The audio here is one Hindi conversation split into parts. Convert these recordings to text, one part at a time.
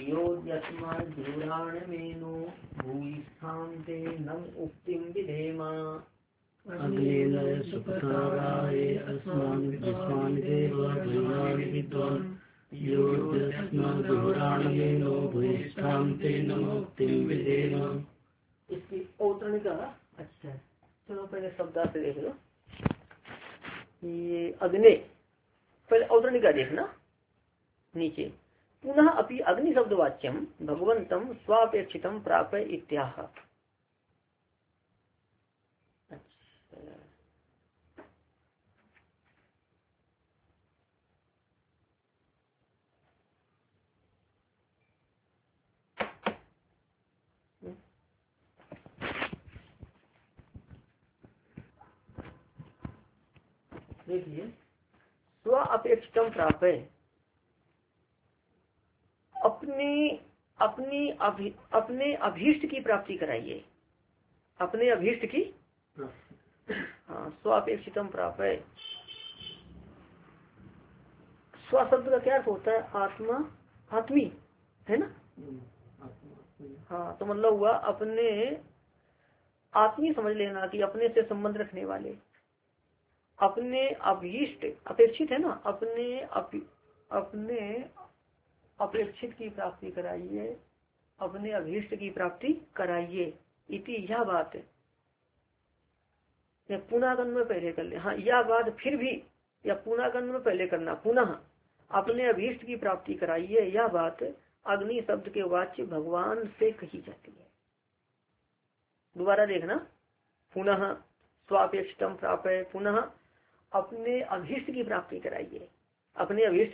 योऽस्माद्युराणमेनो भूयिष्ठां ते नम उक्तिं विधेमा अग्नेन सुपथाराये अस्मान् विद्वान् देव भयानि विद्वान् योऽस्माद्युराणमेनो भूयिष्ठां ते नम उक्तिं विधेमा। इसकी औतरणिका अच्छा है। चलो पहले शब्दार्थ देख लो। ये अग्नि पहले औतरणिका देखना नीचे। पुनः अपि अग्नि शब्द वाच्यम भगवंतम स्वापेक्षितम प्राप्य इत्याह। देखिए स्व अपेक्षितम प्राप्त अपने अभीष्ट की प्राप्ति कराइए। अपने अभीष्ट की हाँ स्व अपेक्षितम प्राप्त। स्व शब्द का क्या अर्थ होता है? आत्मा आत्मी है ना। हाँ तो मतलब हुआ अपने आत्मी समझ लेना कि अपने से संबंध रखने वाले। अपने अभीष्ट अपेक्षित है ना। अपने अपेक्षित की प्राप्ति कराइए। अपने अभीष्ट की प्राप्ति कराइए इति यह बात पुनःगन में पहले कर ले। हाँ यह बात फिर भी या पुनःगन में पहले करना। पुनः अपने अभीष्ट की प्राप्ति कराइए यह बात अग्नि शब्द के वाच्य भगवान से कही जाती है। दोबारा देखना। पुनः स्वापेक्षितम प्राप्य पुनः अपने अभीष्ट की प्राप्ति कराइए। अपने अभीष्ट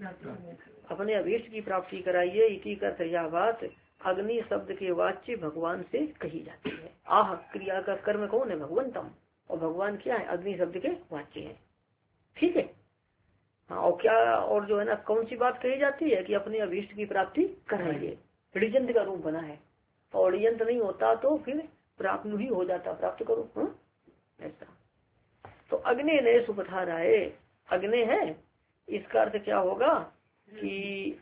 की प्राप्ति कराइए इसी का यह बात अग्नि शब्द के वाच्य भगवान से कही जाती है। आह क्रिया का कर्म कौन है? भगवंतम। और भगवान क्या है? अग्नि शब्द के वाच्य है। ठीक है। हाँ और क्या और जो है ना कौन सी बात कही जाती है कि अपने अभीष्ट की प्राप्ति कराइए। ऋजंत का रूप बना है और ऋजंत नहीं होता तो फिर प्राप्त ही हो जाता। प्राप्त करो ऐसा। तो अग्नि ने सुपथाराये अग्नि है इसका अर्थ क्या होगा कि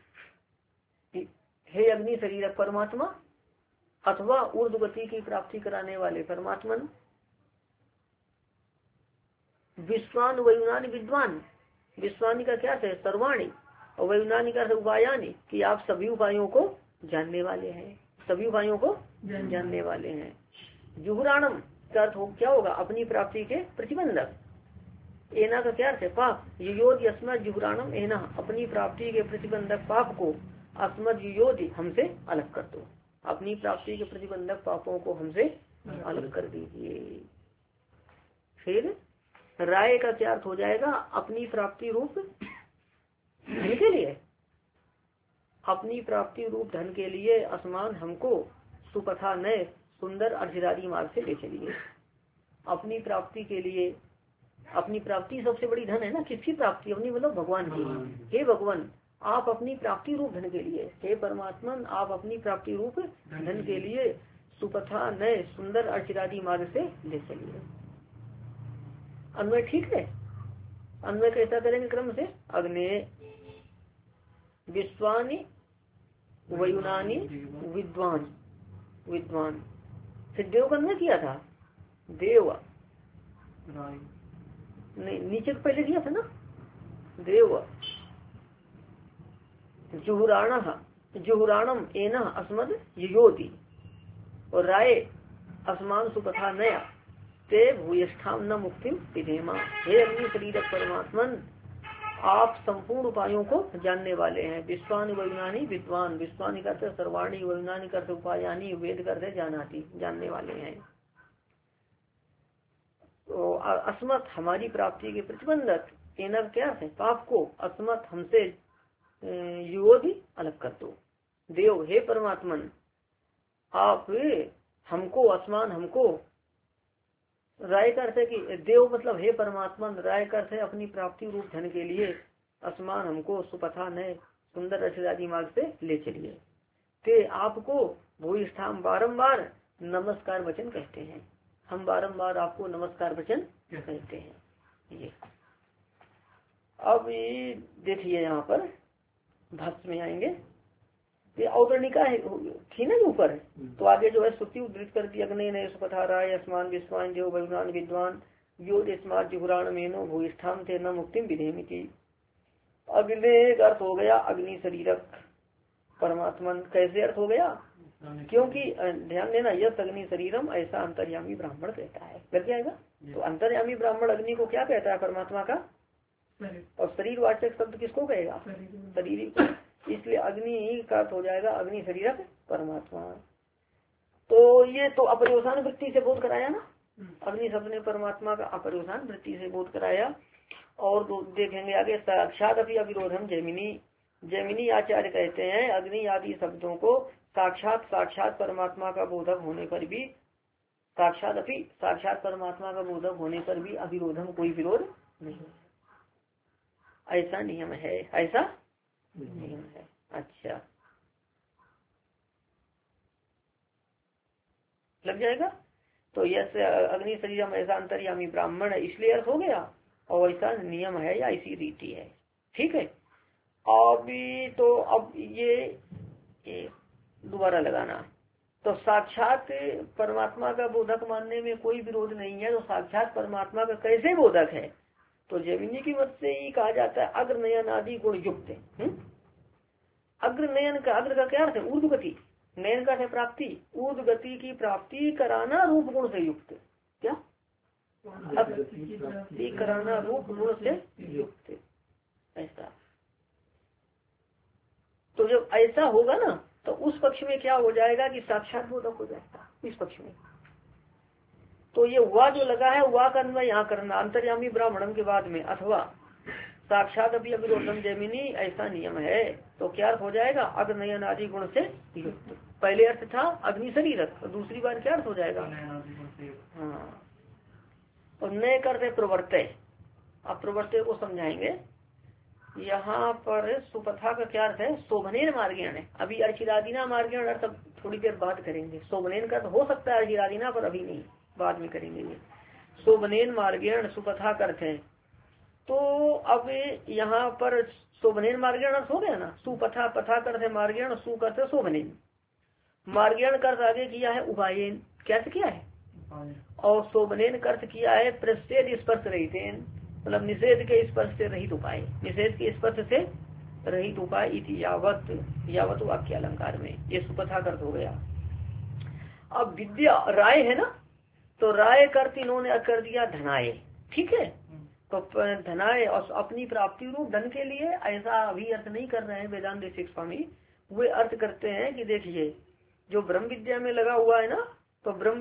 हे अग्नि शरीर परमात्मा अथवा ऊर्ध्व गति की प्राप्ति कराने वाले परमात्मन। विश्वान वयुनानि विद्वान। विश्वानी का क्या है? सर्वाणी। और वयुनानि का उपायानि कि आप सभी उपायों को जानने वाले हैं। सभी उपायों को जानने वाले हैं। जुहुराणम का अर्थ क्या होगा? अपनी प्राप्ति के प्रतिबंधक। एना का क्या अर्थ है? पाप। युयोधि अस्मद जुहुराणम एना अपनी प्राप्ति के प्रतिबंधक पाप को अस्मद युयोधि हमसे अलग कर दो। अपनी प्राप्ति के प्रतिबंधक पापों को हमसे अलग कर दीजिए। फिर राय का क्या अर्थ हो जाएगा? अपनी प्राप्ति रूप धन के लिए। अपनी प्राप्ति रूप धन के लिए असमान हमको सुपथा नए सुंदर अर्धिरारी मार्ग से ले चलिए। अपनी प्राप्ति के लिए अपनी प्राप्ति सबसे बड़ी धन है ना। किसकी प्राप्ति? अपनी मतलब भगवान की। हे भगवान आप अपनी प्राप्ति रूप धन के लिए। हे परमात्मन आप अपनी प्राप्ति रूप धन के लिए सुपथा नए सुंदर अर्चिरादि मार्ग से ले चलिए। अन्वय ठीक है। अन्वय कैसा करेंगे क्रम से? अग्ने विश्वानि वयुनानि विद्वान विद्वान। फिर देव का अन्वय किया था। देव नहीं नीचे तो पहले किया था ना। देव जुहुराणम एना अस्मद युयोधि और राय अस्मान सुपथा नया ते भूयिष्ठाम न मुक्तिम विधेमा। हे अग्नि शरीर परमात्मन आप संपूर्ण उपायों को जानने वाले हैं। विश्वानि वयुनानि विद्वान। विश्वानि करते सर्वाणी वयुनानि करते उपायानी वेद करते जानाति जानने वाले हैं। तो अस्मत हमारी प्राप्ति के प्रतिबंधक। एना क्या है? पाप को। अस्मत हमसे युवोधि अलग कर दो। देव हे परमात्मन आप हमको असमान हमको राय करते कि देव मतलब हे परमात्मन राय करते अपनी प्राप्ति रूप धन के लिए असमान हमको सुपथा नए सुंदर रचनादि मार्ग से ले चलिए। ते आपको भूयिष्ठाम बारंबार नमस्कार वचन कहते हैं। हम बारंबार आपको नमस्कार वचन कहते हैं। ये अब देखिए यहाँ पर भाष्य में आएंगे। ये औतरणिका है थी ना ऊपर, तो आगे जो है श्रुति उद्धृत कर दी, अग्नि ने सुपथाराय अस्मान विश्वान जो वैज्ञान विद्वान यो स्मार्ट जुहुराण मेनो भूष्ठान थे न मुक्तिम विधेमिति। अग्नि का अर्थ हो गया अग्नि शरीरक परमात्मन। कैसे अर्थ हो गया? क्योंकि ध्यान देना, यह अग्नि शरीरम ऐसा अंतर्यामी ब्राह्मण कहता है। लग जाएगा? तो अंतर्यामी ब्राह्मण अग्नि को क्या कहता है? परमात्मा का। और शरीर वाचक शब्द किसको कहेगा? शरीर को। इसलिए अग्नि का अर्थ हो जाएगा अग्नि शरीरक परमात्मा। तो ये तो अपरिवसान वृत्ति से बोध कराया ना, अग्नि शब्द ने परमात्मा का अपरिवसान वृत्ति से बोध कराया। और देखेंगे आगे, साक्षात अभी अविरोधम जैमिनी आचार्य कहते हैं अग्नि आदि शब्दों को साक्षात परमात्मा का बोधक होने पर भी, साक्षात परमात्मा का बोधक होने पर भी अविरोधम कोई विरोध नहीं, ऐसा नियम है, ऐसा नियम है। अच्छा, लग जाएगा? तो यह अग्नि शरीरम ऐसा अंतर्यामी ब्राह्मण है, इसलिए अर्थ हो गया, और ऐसा नियम है या ऐसी रीति है। ठीक है। अभी तो अब ये दोबारा लगाना, तो साक्षात परमात्मा का बोधक मानने में कोई विरोध नहीं है। तो साक्षात परमात्मा का कैसे बोधक है? तो जैमिनी की मत से ही कहा जाता है अग्रनयन आदि गुण युक्त। अग्रनयन का, अग्र का क्या अर्थ है? ऊर्ध्व गति, नयन का है प्राप्ति, ऊर्ध्व गति की प्राप्ति कराना रूप गुण से युक्त। क्या? प्राप्ति कराना रूप गुण से युक्त, ऐसा। तो जब ऐसा होगा ना, तो उस पक्ष में क्या हो जाएगा कि साक्षात बोधक हो जाएगा इस पक्ष में। तो ये हुआ जो लगा है, हुआ का अन्वय यहाँ करना अंतर्यामी ब्राह्मणम के बाद में, अथवा साक्षात अभी अविरोधम जैमिनी ऐसा नियम है। तो क्या अर्थ हो जाएगा? अग्नयन आदि गुण से युक्त। पहले अर्थ था अग्नि शरीरक, और दूसरी बार क्या अर्थ हो जाएगा? हाँ, और नए करते प्रवर्तय। अब प्रवर्तय को समझाएंगे। यहाँ पर सुपथा का क्या अर्थ है? शोभनेन मार्गेण। अभी अर्चिरादिना मार्गेण अर्थ थोड़ी देर बाद करेंगे। शोभनेन का हो सकता है अर्चिरादिना, पर अभी नहीं, बाद में करेंगे ये। शोभनेन मार्गेण सुपथा का अर्थ है। तो अब यहाँ पर शोभनेन मार्गेण अर्थ हो गया ना, सुपथा, पथा कर है मार्गेण, सु करते शोभनेन, मार्गेण का अर्थ आगे किया है उपायन, क्या किया है? और शोभनेन का अर्थ किया है प्रच्छेद स्पर्श रहितेन, मतलब निषेध के स्पर्श से रहित उपाय, निषेध के स्पर्श से रहित उपाय इति यावत वाक्य अलंकार में ये सुपथा का अर्थ हो गया। अब विद्या राय है ना, तो राय कर्त इन्होंने कर दिया धनाय। ठीक है, तो धनाय और अपनी प्राप्ति रूप धन के लिए, ऐसा अभी अर्थ नहीं कर रहे हैं वेदांत देशिक स्वामी। वे अर्थ करते हैं कि देखिए, जो ब्रह्म विद्या में लगा हुआ है ना, तो ब्रह्म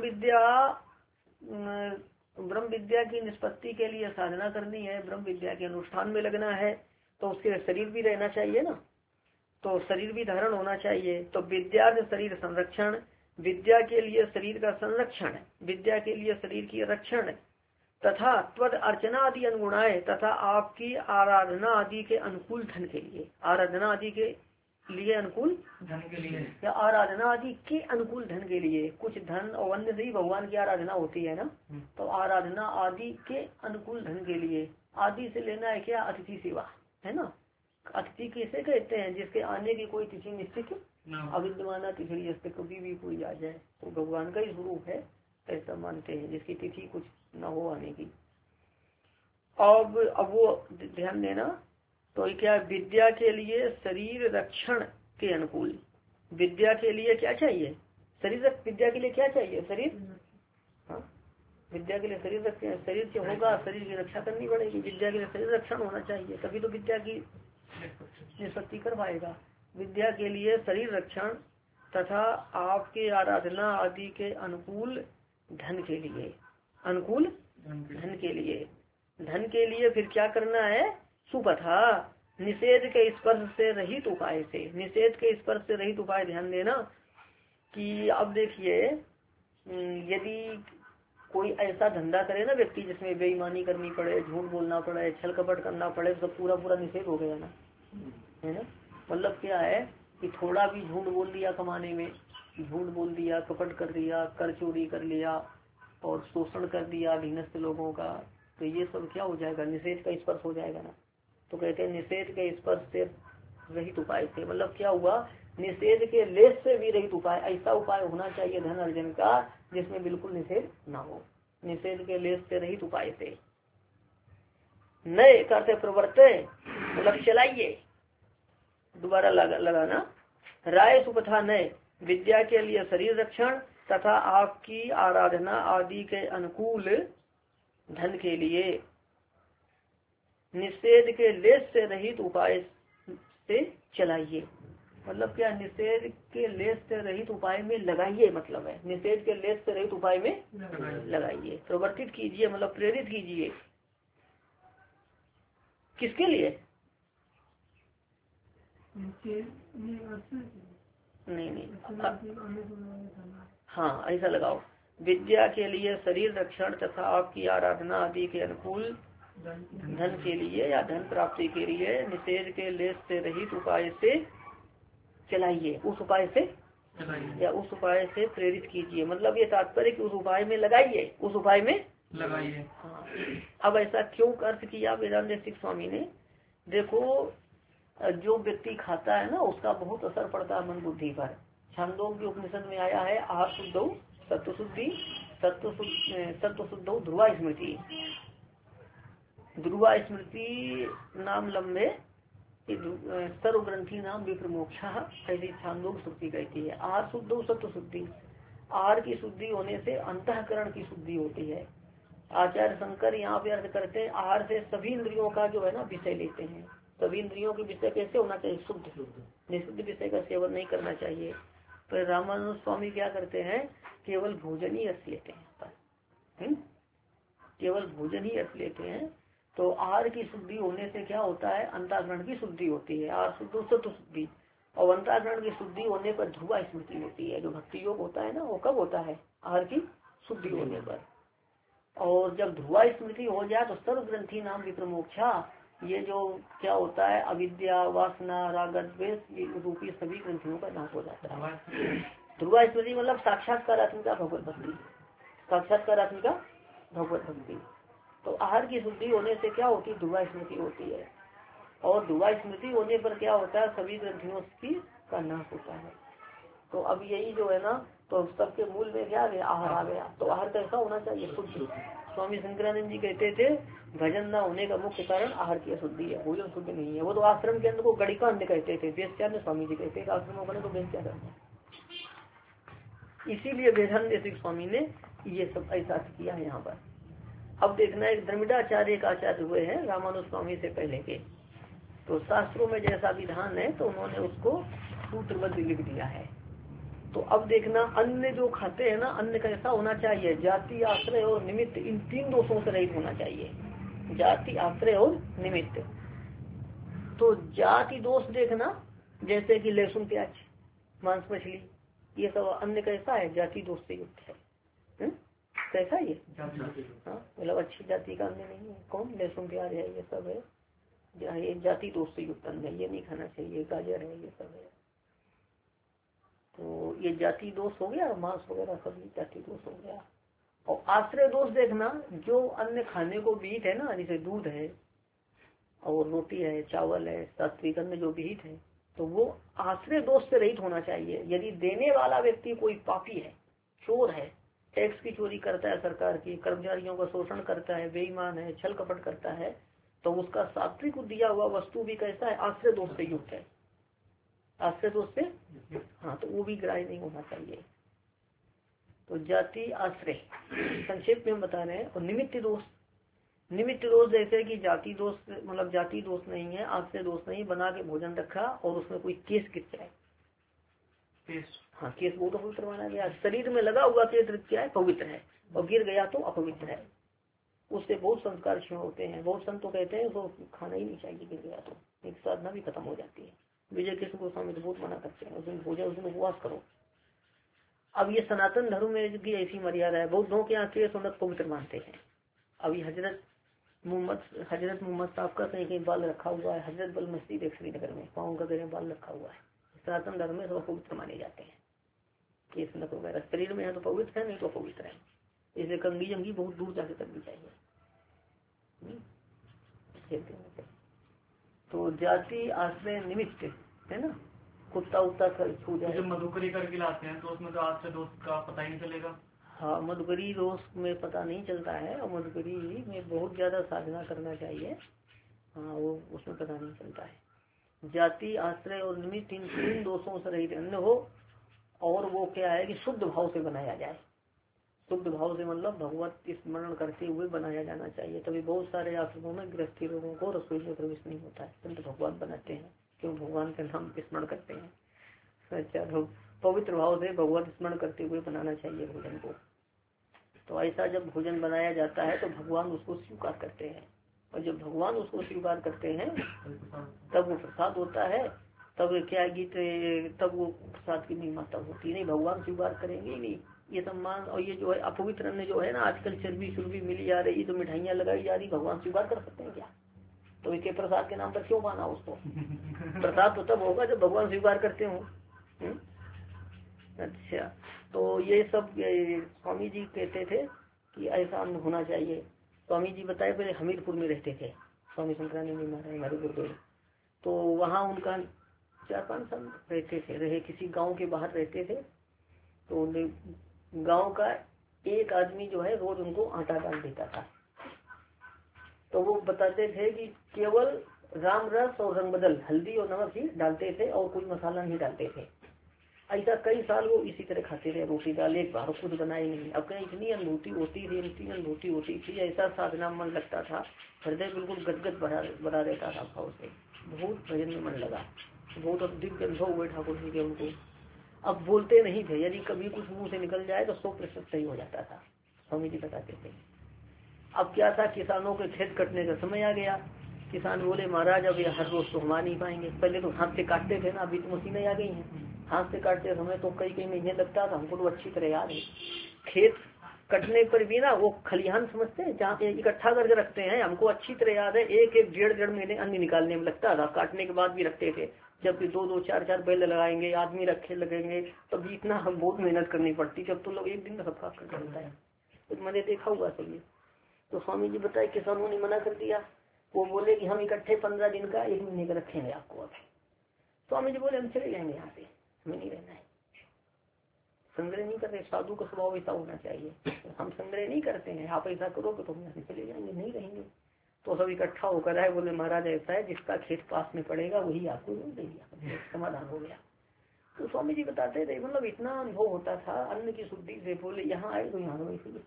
विद्या की निष्पत्ति के लिए साधना करनी है, ब्रह्म विद्या के अनुष्ठान में लगना है, तो उसके लिए शरीर भी रहना चाहिए ना, तो शरीर भी धारण होना चाहिए। तो विद्या शरीर संरक्षण, विद्या के लिए शरीर का संरक्षण, विद्या के लिए शरीर की रक्षण, तथा त्वद अर्चना आदि अनुगुणाए, तथा आपकी आराधना आदि के अनुकूल धन के लिए, आराधना आदि के लिए अनुकूल धन के लिए, या आराधना आदि के अनुकूल धन के लिए, कुछ धन और अन्य से ही भगवान की आराधना होती है ना, तो आराधना आदि के अनुकूल धन के लिए, आदि से लेना है क्या? अतिथि सेवा है ना। अतिथि किसे कहते हैं? जिसके आने की कोई तिथि निश्चित अविद्यमान तिथि, कभी भी कोई आ जाए, तो भगवान का ही स्वरूप है, ऐसा मानते हैं, जिसकी तिथि कुछ न हो आने की। अब वो ध्यान देना, तो क्या विद्या के लिए शरीर रक्षण के अनुकूल, विद्या के लिए क्या चाहिए? शरीर, विद्या के लिए क्या चाहिए? शरीर। हाँ, विद्या के लिए शरीर, शरीर से होगा, शरीर की रक्षा करनी पड़ेगी, विद्या के लिए शरीर रक्षण होना चाहिए, तभी तो विद्या की निष्पत्ति कर पाएगा। विद्या के लिए शरीर रक्षण तथा आपके आराधना आदि के अनुकूल धन के लिए, अनुकूल धन के लिए, धन के लिए फिर क्या करना है? सुपथा, निषेध के स्पर्श से रहित उपाय से, निषेध के स्पर्श से रहित उपाय। ध्यान देना कि अब देखिए, यदि कोई ऐसा धंधा करे ना व्यक्ति जिसमें बेईमानी करनी पड़े, झूठ बोलना पड़े, छल कपट करना पड़े, तो पूरा निषेध हो गया ना, है ना। मतलब क्या है कि थोड़ा भी झूठ बोल दिया, कमाने में झूठ बोल दिया, कपट कर दिया, कर चोरी कर लिया और शोषण कर दिया अधीनस्थ लोगों का, तो ये सब क्या हो जाएगा? निषेध का स्पर्श हो जाएगा ना। तो कहते हैं निषेध के स्पर्श से रहित उपाय से। मतलब क्या हुआ, निषेध के लेस से भी रहित उपाय, ऐसा उपाय होना चाहिए धन अर्जन का जिसमें बिल्कुल निषेध ना हो, निषेध के लेस से रहित उपाय से। नए करते प्रवर्ते मतलब चलाइए, दोबारा लगाना। राय सुपथा नए, विद्या के लिए शरीर रक्षण तथा आपकी आराधना आदि के अनुकूल धन के लिए निषेध के लेस से रहित उपाय से चलाइए। मतलब क्या, निषेध के लेस से रहित उपाय में लगाइए, मतलब है निषेध के लेस से रहित उपाय में लगाइए, प्रवर्तित कीजिए, मतलब प्रेरित कीजिए। किसके लिए? नहीं, हाँ ऐसा लगाओ, विद्या के लिए शरीर रक्षण तथा आपकी आराधना आदि के अनुकूल धन के लिए या धन प्राप्ति के लिए निषेध के लेस से रहित उपाय से चलाइए, उस उपाय से या उस उपाय से प्रेरित कीजिए। मतलब ये तात्पर्य कि उस उपाय में लगाइए, उस उपाय में लगाइए। हाँ, अब ऐसा क्यों अर्थ किया वेदांत स्वामी ने? देखो, जो व्यक्ति खाता है ना उसका बहुत असर पड़ता है मन बुद्धि पर। छांदोग्य उपनिषद में आया है, आहार शुद्धौ सत्व शुद्धि, सत्व शुद्धौ ध्रुवा स्मृति, ध्रुवा स्मृति नाम लंबे सर्व ग्रंथि नाम विप्रमोक्षा, ऐसी छांदोग्य श्रुति कहती है। आहार शुद्धौ सत्व शुद्धि, आहार की शुद्धि होने से अंतःकरण की शुद्धि होती है। आचार्य शंकर यहाँ पे अर्थ करते हैं, आहार से सभी इंद्रियों का जो है ना विषय लेते हैं। सभी इंद्रियों के विषय कैसे होना चाहिए? शुद्ध, निषिद्ध विषय का सेवन नहीं करना चाहिए। पर रामानंद स्वामी क्या करते हैं, केवल भोजन ही रस लेते हैं, केवल भोजन ही रस लेते हैं। तो आहार की शुद्धि होने से क्या होता है, अंतःकरण की शुद्धि होती है, आहार शुद्ध सत्व शुद्धि। और अंतःकरण की शुद्धि होने पर ध्रुवा स्मृति होती है। जो भक्ति योग होता है ना वो कब होता है? आहार की शुद्धि होने पर। और जब ध्रुवा स्मृति हो जाए तो सर्व ग्रंथि नाम विप्रमोक्षा, ये जो क्या होता है, अविद्या वासना राग द्वेष रूपी सभी ग्रंथियों का नाश हो जाता है। ध्रुवा स्मृति मतलब साक्षात्कारात्मिका भगवत भक्ति, साक्षात्कारात्मिका भगवत भक्ति। तो आहार की शुद्धि होने से क्या होती है? ध्रुवा स्मृति होती है। और ध्रुवा स्मृति होने पर क्या होता है? सभी ग्रंथियों की का नाश होता है। तो अब यही जो है ना, तो सबके मूल में क्या आ गया? आहार आ गया। तो आहार कैसा होना चाहिए? शुद्ध। स्वामी शंकरानंद जी कहते थे भजन न होने का मुख्य कारण आहार की अशुद्धि है, भोजन शुद्ध नहीं है। वो तो आश्रम के अंदर को गणिका अंध कहते थे, वेश्यान्य स्वामी जी कहते थे, आश्रमों का तो वेश्यान्य। इसीलिए वेदांत स्वामी ने ये सब ऐसा किया है यहाँ पर। अब देखना, एक धर्मिडाचार्य एक आचार्य हुए हैं रामानुज स्वामी से पहले के, तो शास्त्रों में जैसा विधान है तो उन्होंने उसको सूत्रबद्ध लिख दिया है। तो अब देखना, अन्न जो खाते हैं ना, अन्न कैसा होना चाहिए? जाति आश्रय और निमित्त, इन तीन दोषों से रहित होना चाहिए। जाति आश्रय और निमित्त। तो जाति दोष देखना, जैसे कि लहसुन प्याज मांस मछली, ये सब अन्न कैसा है? जाति दोष से युक्त है। कैसा ये? हाँ, मतलब अच्छी जाति का अन्न नहीं है। कौन? लहसुन प्याज है, ये सब है, ये जाति दोष से युक्त अन्न है, ये नहीं खाना चाहिए। गाजर है, ये सब है। तो ये जाति दोष हो गया, मांस वगैरह सब जाति दोष हो गया। और आश्रय दोष देखना, जो अन्न खाने को विहित है ना, जैसे दूध है और रोटी है, चावल है, सात्विक अन्न जो विहित है, तो वो आश्रय दोष से रहित होना चाहिए। यदि देने वाला व्यक्ति कोई पापी है, चोर है, टैक्स की चोरी करता है, सरकार की कर्मचारियों का शोषण करता है, बेईमान है, छल कपट करता है, तो उसका सात्विक दिया हुआ वस्तु भी कैसा है? आश्रय दोष से युक्त है, आश्रय दोष से। हाँ, तो वो भी ग्राह्य नहीं होना चाहिए। तो जाति आश्रय संक्षेप में हम बता रहे हैं। और निमित्त दोष, निमित्त दोष जैसे कि जाति दोष, मतलब जाति दोष नहीं है, आश्रय दोष नहीं, बना के भोजन रखा और उसमें कोई केस गिर जाए, हाँ केस वो तो पवित्र माना गया। शरीर में लगा हुआ केस क्या है? पवित्र है, और गिर गया तो अपवित्र है। उससे बहुत संस्कार क्षीण होते हैं। बहुत संत तो कहते हैं उसको खाना ही नहीं चाहिए, गिर गया तो एक साधना भी खत्म हो जाती है। विजय कृष्ण गोस्वामी तो बहुत मना करते हैं, उसमें भोजन, उसमें उपवास करो। अब ये सनातन धर्म में की ऐसी मर्यादा है। बौद्धों के यहाँ केस उन्नत पवित्र मानते हैं। अभी हजरत मोहम्मद साहब का कहीं कहीं बाल रखा हुआ है, हजरत बल मस्जिद एक श्रीनगर में, पाँव का गले बाल रखा हुआ है। सनातन धर्म में सब पवित्र माने जाते हैं। केस नक वगैरह शरीर में है तो पवित्र है, नहीं तो पवित्र है। इसे कंगी जंगी बहुत दूर जाके करनी चाहिए। तो जाति आश्रय निमित्त है ना, कुत्ता उत्ता छू जाए। जब मधुकरी करके लाते हैं तो उसमें तो आश्रय दोष का पता ही नहीं चलेगा। हाँ, मधुकरी दोष में पता नहीं चलता है, और मधुकरी में बहुत ज्यादा साधना करना चाहिए। हाँ, वो उसमें पता नहीं चलता है। जाति आश्रय और निमित्त इन 3 दोषों से रहित अन्न हो, और वो क्या है कि शुद्ध भाव से बनाया जाए। शुद्ध भाव से मतलब भगवत स्मरण करते हुए बनाया जाना चाहिए। तभी बहुत सारे आश्रमों में गृहस्थी लोगों को रसोई में प्रवेश नहीं होता है, किंतु भगवान बनाते हैं, क्यों भगवान के नाम स्मरण करते हैं। अच्छा, तो पवित्र भाव से भगवत स्मरण करते हुए बनाना चाहिए भोजन को। तो ऐसा जब भोजन बनाया जाता है तो भगवान उसको स्वीकार करते हैं, और जब भगवान उसको स्वीकार करते हैं तब वो प्रसाद होता है। तब क्या गीत, तब वो प्रसाद की महिमा तब होती नहीं, भगवान स्वीकार करेंगे ही नहीं। ये सम्मान और ये जो है अपवित्र अन्न जो है ना, आजकल चर्बी चुर्बी मिली जा रही, तो मिठाइयाँ लगाई जा रही, भगवान स्वीकार कर सकते हैं क्या? तो इसके प्रसाद के नाम पर क्यों माना उसको? प्रसाद तो तब होगा जब भगवान स्वीकार करते हो। अच्छा, तो ये सब स्वामी जी कहते थे कि ऐसा अन्न होना चाहिए। स्वामी जी बताए पहले हमीरपुर में रहते थे, स्वामी शंकरानंद महाराज हमारे गुरुदेव। तो वहाँ उनका 4-5 साल रहते थे, रहे किसी गांव के बाहर रहते थे। तो गांव का एक आदमी जो है रोज उनको आटा डाल देता था। तो वो बताते थे कि केवल राम रस और रंग बदल हल्दी और नमक ही डालते थे, और कोई मसाला नहीं डालते थे। ऐसा कई साल वो इसी तरह खाते रहे, रोटी दाल, एक बार खुद बनाए नहीं। अब कहीं इतनी अनुभूति होती थी, इतनी अनुभूति होती थी, ऐसा साधना मन लगता था, हृदय बिल्कुल गदगद भरा रहता था भाव से। बहुत भजन में मन लगा, बहुत दिव्य अनुभव हुए ठाकुर जी के उनको। अब बोलते नहीं थे, यदि कभी कुछ मुंह से निकल जाए तो 100% सही हो जाता था, स्वामी जी बताते थे। अब क्या था, किसानों के खेत कटने का समय आ गया। किसान बोले महाराज अब ये हर रोज तो हम आ नहीं पाएंगे। पहले तो हाथ से काटते थे ना, अभी तो मशीनें आ गई हैं। हाथ से काटते समय तो कई महीने लगता था, हमको तो अच्छी तरह याद है। खेत कटने पर भी ना वो खलिहान समझते हैं, जहाँ पे इकट्ठा करके रखते हैं, हमको अच्छी तरह याद है। 1-1, 1.5 महीने अन्न निकालने में लगता था, काटने के बाद भी रखते थे। जबकि 2-2, 4-4 बैल लगाएंगे, आदमी रखे लगेंगे, तब इतना हम बहुत मेहनत करनी पड़ती। जब तो लोग एक दिन में सब काट कर चलता है, तो मैंने देखा हुआ सभी। तो स्वामी जी बताए किसानों ने मना कर दिया। वो बोले कि हम इकट्ठे 15 दिन का 1 महीने का रखेंगे आपको। अब स्वामी जी बोले हम चले जाएंगे, यहाँ से हमें नहीं रहना है, संग्रह नहीं करते। साधु का स्वभाव ऐसा होना चाहिए, हम संग्रह नहीं करते हैं, आप ऐसा करोगे तो हम यहाँ से चले जाएंगे, नहीं रहेंगे। तो सब इकट्ठा होकर आए, बोले महाराज ऐसा है, जिसका खेत पास में पड़ेगा वही आपको दे दिया, समाधान हो गया। तो स्वामी जी बताते थे, मतलब इतना अनुभव होता था अन्न की शुद्धि से। बोले यहाँ आए तो यहाँ इसलिए।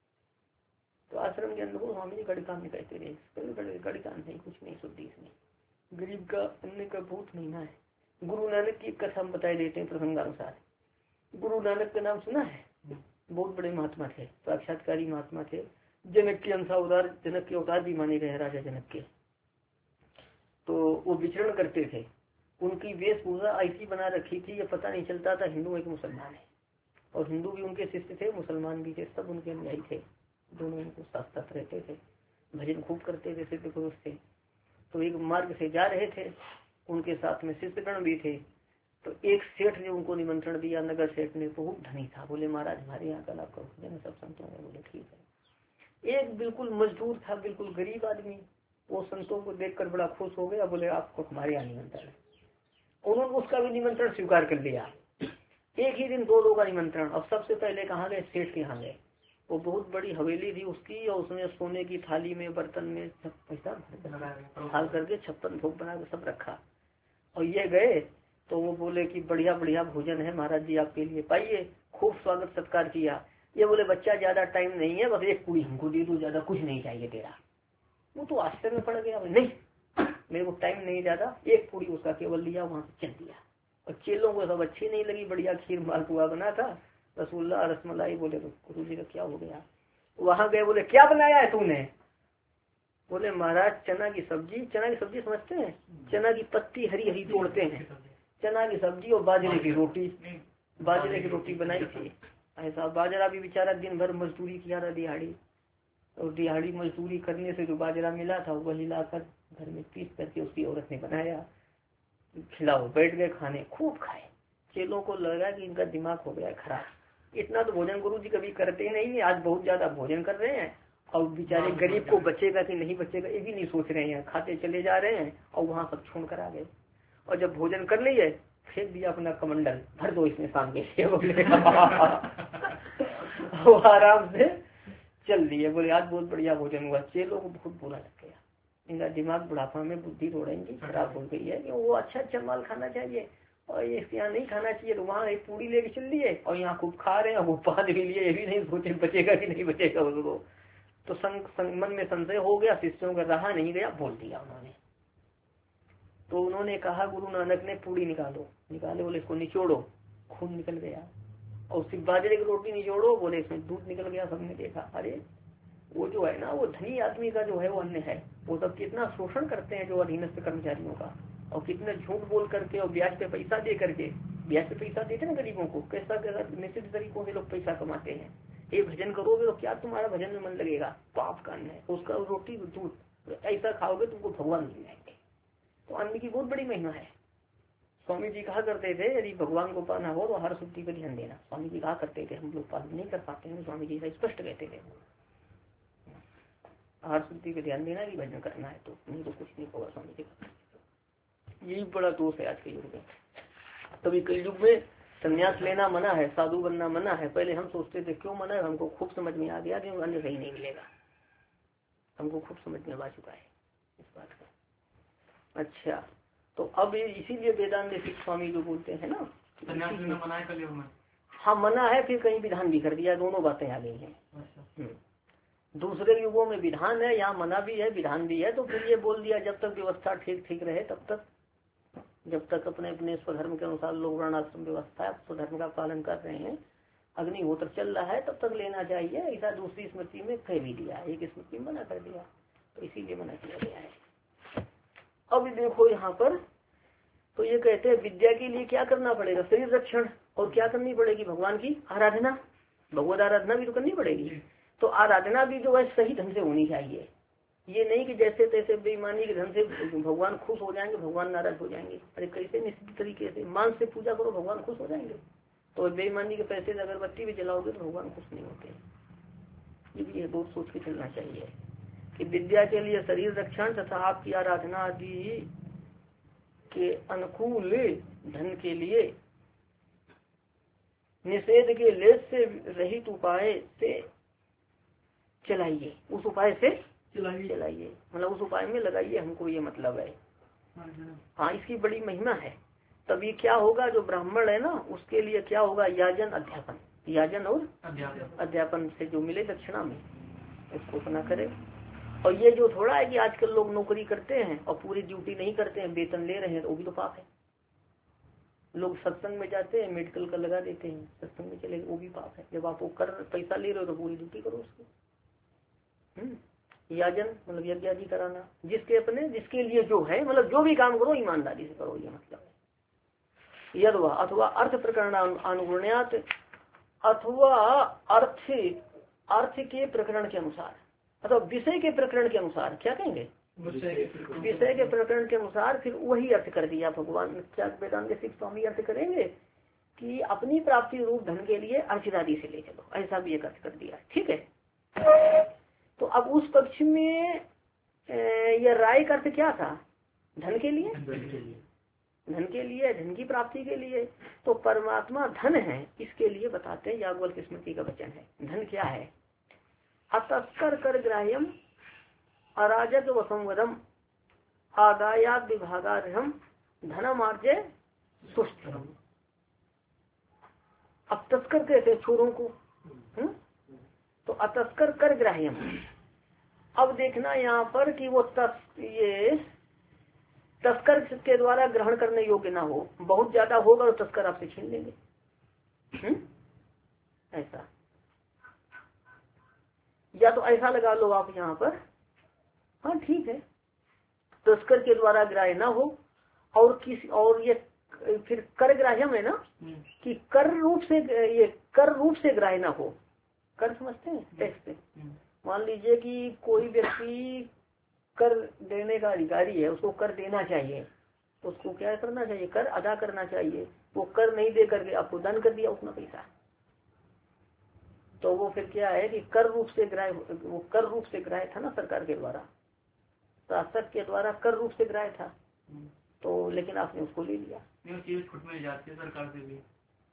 तो आश्रम के अंदर को स्वामी जी कड़ी काम नहीं कहते रहे, कड़ी काम नहीं, कुछ नहीं, शुद्धि इसमें। गरीब का अन्न का बहुत महीना है। गुरु नानक की कथा हम बताई देते हैं प्रसंगानुसार। गुरु नानक का नाम सुना है? बहुत बड़े महात्मा थे, साक्षात्कारी महात्मा थे। जनक के अंशावतार, जनक के अवतार भी माने गए राजा जनक के। तो वो विचरण करते थे, उनकी वेशभूषा ऐसी बना रखी थी ये पता नहीं चलता था हिंदू है कि मुसलमान है। और हिंदू भी उनके शिष्य थे, मुसलमान भी थे, सब उनके अनुयायी थे। दोनों उनको साथ साथ रहते थे, भजन खूब करते थे, सिद्ध पुरुष थे। तो एक मार्ग से जा रहे थे, उनके साथ में शिष्यगण भी थे। तो एक सेठ ने उनको निमंत्रण दिया, नगर सेठ ने, बहुत धनी था। बोले महाराज हमारे यहाँ कल आपका भोजन सब संतों ने। बोले ठीक है। एक बिल्कुल मजदूर था, बिल्कुल गरीब आदमी, वो संतों को देखकर बड़ा खुश हो गया। बोले आपको हमारे यहाँ निमंत्रण है। उन्होंने उसका भी निमंत्रण स्वीकार कर लिया। एक ही दिन 2 का निमंत्रण। अब सबसे पहले कहाँ गए? सेठ के यहाँ गए। वो बहुत बड़ी हवेली थी उसकी, और उसने सोने की थाली में, बर्तन में पैसा हाल करके 56 भोग बना के सब रखा। और ये गए तो वो बोले कि बढ़िया बढ़िया भोजन है महाराज जी आपके लिए, पाइए। खूब स्वागत सत्कार किया। ये बोले बच्चा ज्यादा टाइम नहीं है, बस 1 पूरी हमको दे दो, ज्यादा कुछ नहीं चाहिए तेरा। वो तो आश्चर्य में पड़ गया, नहीं मेरे को टाइम नहीं ज्यादा, 1 पूरी उसका केवल लिया, वहां से चल दिया। और चेलों को सब अच्छी नहीं लगी, बढ़िया खीर मालपुआ बना था, रसगुल्ला रसमलाई। बोले तो गुरु जी का क्या हो गया? वहां गए, बोले क्या बनाया है तूने? बोले महाराज चना की सब्जी। चना की सब्जी समझते हैं? चना की पत्ती हरी हरी तोड़ते हैं, चना की सब्जी और बाजरे की रोटी। बाजरे की रोटी बनाई थी। ऐसा बाजरा भी बेचारा दिन भर मजदूरी किया था, दिहाड़ी, और दिहाड़ी मजदूरी करने से जो बाजरा मिला था वही लाकर घर में पीस करके उसकी औरत ने बनाया, खिलाओ। बैठ गए खाने, खूब खाए। चेलों को लगा कि इनका दिमाग हो गया खराब, इतना तो भोजन गुरु जी कभी करते ही नहीं, आज बहुत ज्यादा भोजन कर रहे हैं। और बेचारे गरीब को बचेगा कि नहीं बचेगा ये भी नहीं सोच रहे हैं, खाते चले जा रहे हैं और वहाँ सब छोड़ कर आ गए। और जब भोजन कर लिए फेंक दिया अपना कमंडल, भर दो इसमें शाम के लिए बोले वो आराम से चल दिए। बोले आज बहुत बढ़िया भोजन हुआ। चेलों को बहुत बुरा लग गया, इनका दिमाग बुढ़ापा में बुद्धि रोड़ेंगी खराब हो गई है, वो अच्छा माल खाना चाहिए और ये यहाँ नहीं खाना चाहिए। तो वहाँ एक पूरी लेके चल दिए और यहाँ खूब खा रहे हैं, वो पान भी लिए, ये भी नहीं सोचे बचेगा कि नहीं बचेगा उसको। तो मन में संशय हो गया, शिष्यों का रहा नहीं गया, बोल दिया उन्होंने। तो उन्होंने कहा गुरु नानक ने पूरी निकालो, निकाले, बोले इसको निचोड़ो, खून निकल गया। और सिर्फ बाजरे की रोटी निचोड़ो, बोले इसमें दूध निकल गया। सबने देखा अरे वो जो है ना, वो धनी आदमी का जो है वो अन्न है, वो सब कितना शोषण करते हैं जो अधीनस्थ कर्मचारियों का, और कितने झूठ बोल करके और ब्याज पे पैसा दे करके, ब्याज पे पैसा देते ना गरीबों को, कैसा निश्चित तरीकों से लोग पैसा कमाते हैं। ये भजन करोगे तो क्या तुम्हारा भजन में मन लगेगा, पाप का अन्न है, उसका रोटी दूध ऐसा खाओगे तुमको भगवान मिल जाएंगे। तो अन्न की बहुत बड़ी महिमा है। स्वामी जी कहा करते थे यदि भगवान को पाना हो तो आहार शुद्धि पर ध्यान देना। स्वामी जी कहा करते थे, हम लोग पालन नहीं कर पाते हैं, स्वामी जी स्पष्ट कहते थे आहार शुद्धि पे ध्यान देना कि भजन करना है, तो नहीं तो कुछ नहीं होगा। स्वामी जी का यही बड़ा दोष है आज के युग में। तभी कई युग में संन्यास लेना मना है, साधु बनना मना है। पहले हम सोचते थे क्यों मना है, हमको खूब समझ में आ गया कि अन्य कहीं नहीं मिलेगा, हमको खूब समझ में आ चुका है इस बात का। अच्छा, तो अब इसीलिए वेदांत स्वामी जो बोलते हैं ना, मना है कलयुग में। हाँ मना है, फिर कहीं विधान भी कर दिया, दोनों बातें आ गई हैं। दूसरे युगों में विधान है, यहाँ मना भी है विधान भी है। तो फिर ये बोल दिया जब तक व्यवस्था ठीक ठीक रहे तब तक, जब तक अपने अपने स्वधर्म के अनुसार लोग वर्णाश्रम व्यवस्था स्वधर्म का पालन कर रहे हैं, अग्निहोत्र चल रहा है, तब तक लेना चाहिए। ऐसा दूसरी स्मृति में कह भी दिया, एक स्मृति में मना कर दिया, तो इसीलिए मना किया गया है। अब देखो यहाँ पर तो ये कहते हैं विद्या के लिए क्या करना पड़ेगा, शरीर रक्षण, और क्या करनी पड़ेगी, भगवान की आराधना, भगवत आराधना भी तो करनी पड़ेगी। तो आराधना भी जो है सही ढंग से होनी चाहिए, ये नहीं कि जैसे तैसे बेईमानी के ढंग से भगवान खुश हो जाएंगे भगवान नाराज हो जाएंगे। अरे कैसे निश्चित तरीके से मांस से पूजा करो भगवान खुश हो जाएंगे, तो बेईमानी के पैसे से अगरबत्ती भी जलाओगे तो भगवान खुश नहीं होते। ये भी बहुत सोच के चलना चाहिए कि विद्या के लिए शरीर रक्षण तथा आपकी आराधना आदि के अनुकूल धन के लिए निषेध के लेस से रहित उपाय से चलाइए, उस उपाय से चलाइए, मतलब उस उपाय में लगाइए हमको, ये मतलब है। हाँ इसकी बड़ी महिमा है। तभी क्या होगा, जो ब्राह्मण है ना उसके लिए क्या होगा, याजन अध्यापन, याजन और अध्यापन से जो मिले दक्षिणा में उसको अपना करे। और ये जो थोड़ा है कि आजकल लोग नौकरी करते हैं और पूरी ड्यूटी नहीं करते हैं, वेतन ले रहे हैं, तो वो भी तो पाप है। लोग सत्संग में जाते हैं, मेडिकल का लगा देते हैं, सत्संग में चले, वो भी पाप है। जब आप वो कर पैसा ले रहे हो तो पूरी ड्यूटी करो उसको। याजन मतलब यज्ञ आदि कराना, जिसके अपने जिसके लिए जो है, मतलब जो भी काम करो ईमानदारी से करो, ये मतलब है। यदवा अथवा अर्थ प्रकरण अनुगुण्यात, अथवा अर्थ के प्रकरण के अनुसार, अथवा विषय के प्रकरण के अनुसार, क्या कहेंगे, विषय के प्रकरण के अनुसार फिर वही अर्थ कर दिया भगवान। क्या वेदांत सिख स्वामी अर्थ करेंगे कि अपनी प्राप्ति रूप धन के लिए अर्चिरादि से ले चलो, ऐसा भी एक अर्थ कर दिया, ठीक है। तो अब उस पक्ष में यह राय का अर्थ क्या था, धन के लिए, धन के लिए, धन की प्राप्ति के लिए। तो परमात्मा धन है, इसके लिए बताते हैं, याज्ञवल्क्य स्मृति का वचन है। धन क्या है, अतस्कर कर ग्राह्यम अराजक वसंवदम आदायात विभागार्हम धनमार्जय सुष्ठम। अब तस्कर कहते चोरों को, तो अतस्कर कर ग्राह्यम। अब देखना यहाँ पर कि वो ये तस्कर के द्वारा ग्रहण करने योग्य ना हो, बहुत ज्यादा होगा तो तस्कर आपसे छीन लेंगे, ऐसा। या तो ऐसा लगा लो आप यहाँ पर, हाँ ठीक है, तस्कर के द्वारा ग्राह्य ना हो, और किसी और ये फिर कर ग्राह्यम है ना, कि कर रूप से, ये कर रूप से ग्राह्य ना हो। कर समझते हैं टेक्स्ट से, मान लीजिए कि कोई व्यक्ति कर देने का अधिकारी है, उसको कर देना चाहिए, उसको क्या करना चाहिए, कर अदा करना चाहिए। वो कर नहीं दे करके आपको दान कर दिया उतना पैसा, तो वो फिर क्या है कि कर रूप से ग्राह्य, वो कर रूप से ग्राह्य था ना सरकार के द्वारा, शासक के द्वारा कर रूप से ग्राह्य था, तो लेकिन आपने उसको ले लिया। चीज छूट मिल जाती है सरकार से भी,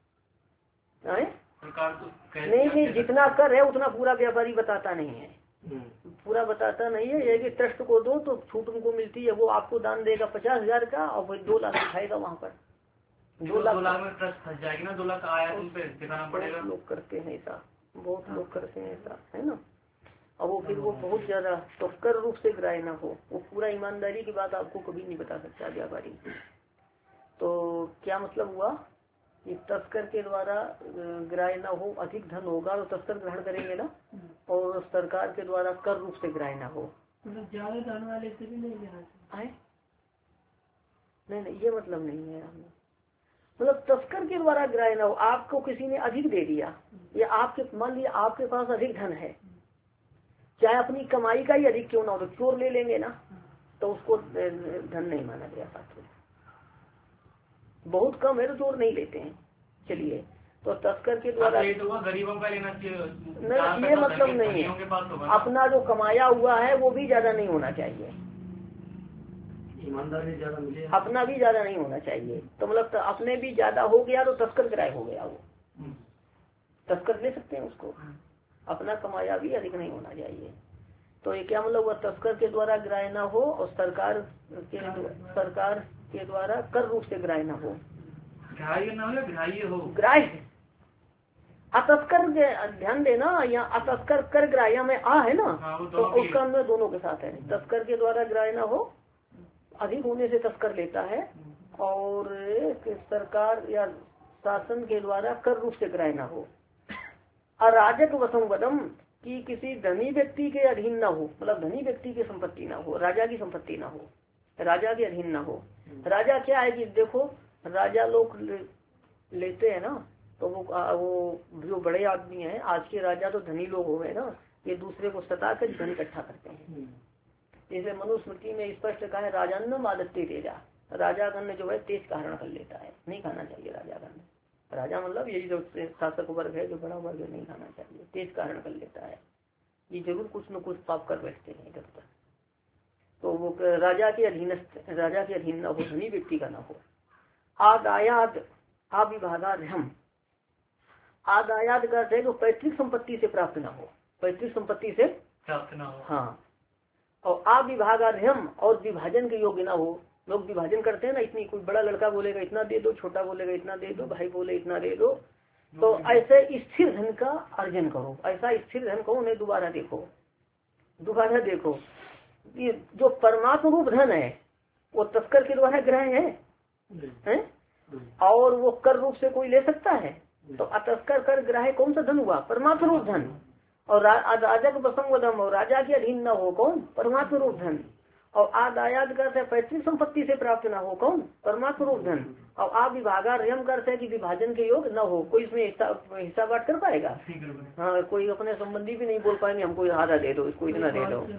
सरकार तो नहीं, जितना कर है उतना पूरा व्यापारी बताता नहीं है, पूरा बताता नहीं है। ये कि ट्रस्ट को दो तो छूट उनको मिलती है, वो आपको दान देगा 50,000 का और फिर 2 लाख दिखाएगा वहाँ पर, 2 लाख में ट्रस्ट फंस जाएगी ना, 2 लाख आया तुम पे दिखाना पड़ेगा। लोग करते हैं ऐसा, बहुत लोग करते हैं ऐसा, है ना। और वो फिर वो बहुत ज्यादा, तो कर रूप से ग्राह्य ना हो, वो पूरा ईमानदारी की बात आपको कभी नहीं बता सकता व्यापारी। तो क्या मतलब हुआ कि तस्कर के द्वारा ग्राह्य ना हो, अधिक धन होगा तो तस्कर ग्रहण करेंगे ना, और सरकार के द्वारा कर रूप से ग्राह्य ना हो, मतलब ज्यादा धन वाले से भी नहीं लेना चाहिए। नहीं ये मतलब नहीं है हमने, मतलब तस्कर के द्वारा ग्राह्य ना हो। आपको किसी ने अधिक दे दिया, या आपके मान लिया आपके पास अधिक धन है, चाहे अपनी कमाई का ही अधिक क्यों ना हो, तो चोर ले लेंगे ना, तो उसको धन नहीं माना गया पात्र। बहुत कम है तो चोर नहीं लेते हैं। चलिए, तो तस्कर के द्वारा गरीबों का लेना चाहिए, नहीं ये मतलब नहीं है, अपना जो कमाया हुआ है वो भी ज्यादा नहीं होना चाहिए, ईमानदारी ज्यादा मिले, अपना भी ज्यादा नहीं होना चाहिए। तो मतलब अपने भी ज्यादा हो गया तो तस्कर ग्राह्य हो गया, वो तस्कर ले सकते हैं उसको, अपना कमाया भी अधिक नहीं होना चाहिए। तो ये क्या मतलब हुआ, तस्कर के द्वारा ग्राह्य ना हो और सरकार के द्वारा कर रूप से ग्राह्य ना हो, ग्राह्य ना हो, ग्राह्य हो, ग्राह्य अतस्कर, ध्यान देना यहाँ अतस्कर कर ग्राह्य में आ है ना, तो उसका अंदर दोनों के साथ है। तस्कर के द्वारा ग्राह्य ना हो, अधिक होने से तस्कर लेता है, और सरकार या शासन के द्वारा कर रूप से ग्राह्य ना हो। अराजक वसंवदम कि किसी धनी व्यक्ति के अधीन ना हो, मतलब धनी व्यक्ति की संपत्ति ना हो, राजा की संपत्ति ना हो, राजा के अधीन ना हो। राजा क्या है कि देखो राजा लोग लेते हैं ना, तो वो जो बड़े आदमी हैं, आज के राजा तो धनी लोग हो गए ना, ये दूसरे को सता कर धन इकट्ठा करते हैं। जैसे मनुस्मृति में स्पष्ट कहा है, राजान्नम आदत्ते तेजा, राजा गण जो है तेज का हरण कर लेता है, नहीं खाना चाहिए राजा गण। राजा मतलब यही जो शासक वर्ग है, जो बड़ा वर्ग है, नहीं खाना चाहिए, तेज का हरण कर लेता है, ये जरूर कुछ न कुछ पाप कर बैठते हैं इधर उधर। तो वो राजा के अधीन न हो, धनी व्यक्ति का न हो। आदायाद अविभागार्हम, आदायाद करते हैं जो पैतृक संपत्ति से प्राप्त न हो, पैतृक संपत्ति से प्राप्त न हो, हाँ। और अविभागार्हम, और विभाजन के योग्य ना हो। लोग विभाजन करते हैं ना, इतनी, कोई बड़ा लड़का बोलेगा इतना दे दो, छोटा बोलेगा इतना दे दो, भाई बोले इतना दे दो। तो ऐसे स्थिर धन का अर्जन करो, ऐसा स्थिर धन को उन्हें दोबारा देखो। ये जो परमात्म रूप धन है वो तस्कर के द्वारा ग्रहण है? और वो कर रूप से कोई ले सकता है? तो अतस्कर कर ग्राह्य कौन सा धन हुआ? परमात्म रूप धन। और राजक वसंवदम, और राजा के अधीन न हो कौन? परमात्म रूप धन। और आदायाद करते पैतृक संपत्ति से प्राप्त न हो कौन? परमात्म रूप धन। और आप विभागार्यम करते कि विभाजन के योग न हो, कोई इसमें हिस्सा बांट कर पाएगा? हाँ, कोई अपने संबंधी भी नहीं बोल पाएंगे हमको आधा दे दो, इसको इतना दे दो।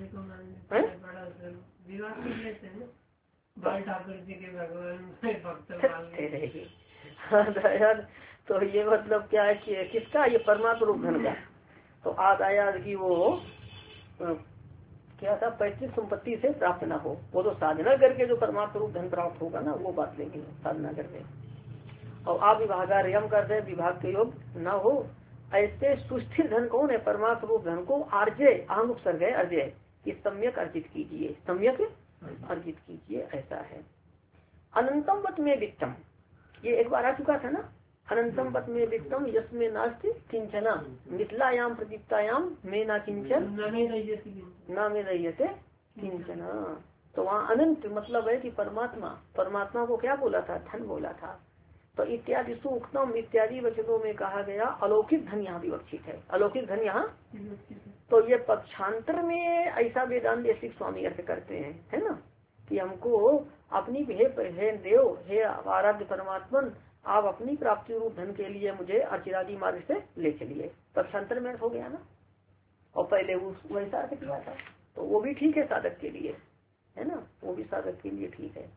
तो ये मतलब क्या है कि किसका? ये परमात्म रूप धन का। तो आदायाद की वो क्या था? पैतृक संपत्ति से प्राप्त ना हो, वो तो साधना करके जो परमात्म रूप धन प्राप्त होगा ना, वो बात लेंगे साधना करके। और आप विभागार्यम करते विभाग के योग ना हो। ऐसे सुस्थिर धन कौन है? परमात्म रूप धन को आर्जय, आम उपसर्ग है अर्जय, कि सम्यक अर्जित कीजिए, सम्यक अर्जित कीजिए, ऐसा है। अनंतम वत में वित्तम, ये एक बार आ चुका था ना। अनंतम वत में वित्तम यस्मे नास्ति किंचना, मिथिलायाम प्रदीप्तायाम में ना किंचन ना में रहियते किंचना। तो वहाँ अनंत मतलब है कि परमात्मा को क्या बोला था? धन बोला था। तो इत्यादि सुक्तम इत्यादि वचनों में कहा गया अलौकिक धन यहाँ विवक्षित है, अलौकिक धन यहाँ। तो ये पक्षांतर में ऐसा वेदांत देशिक स्वामी अर्थ करते हैं, है ना, कि हमको अपनी हे देव, हे आराध्य परमात्मन, आप अपनी प्राप्ति रूप धन के लिए मुझे अर्चिरादि मार्ग से ले चलिए। पक्षांतर में अर्थ हो गया ना। और पहले वैसा अर्थ किया था, तो वो भी ठीक है साधक के लिए, है ना, वो भी साधक के लिए ठीक है।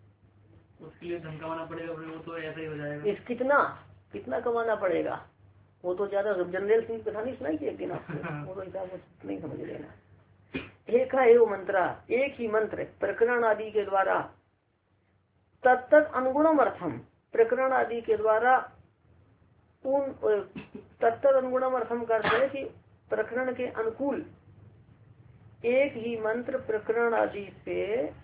उसके लिए धन कमाना पड़ेगा, वो तो ऐसा ही हो जाएगा। कितना कमाना पड़ेगा? वो तो ज्यादा जनरल की कथा नहीं सुनाई थी एक दिन आपको, वो तो हिसाब से नहीं समझ लेना। एक है वो मंत्रा, एक ही मंत्र प्रकरण आदि के द्वारा तत्त अनुगुणम अर्थम, प्रकरण आदि के द्वारा उन तत्त अनुगुणम अर्थम करते हैं कि प्रकरण के अनुकूल एक ही मंत्र प्रकरण आदि से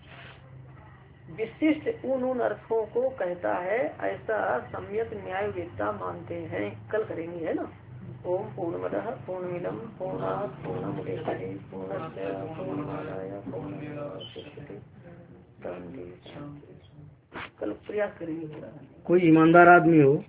विशिष्ट उन अर्थों को कहता है, ऐसा सम्यक न्याय वेदता मानते हैं। कल करेंगे है ना। ओम पूर्णमदः पूर्णमिदं पूर्णात् पूर्णमुदच्यते पूर्णस्य पूर्णमादाय पूर्णमेवावशिष्यते। कल प्रयास करेंगे। कोई ईमानदार आदमी हो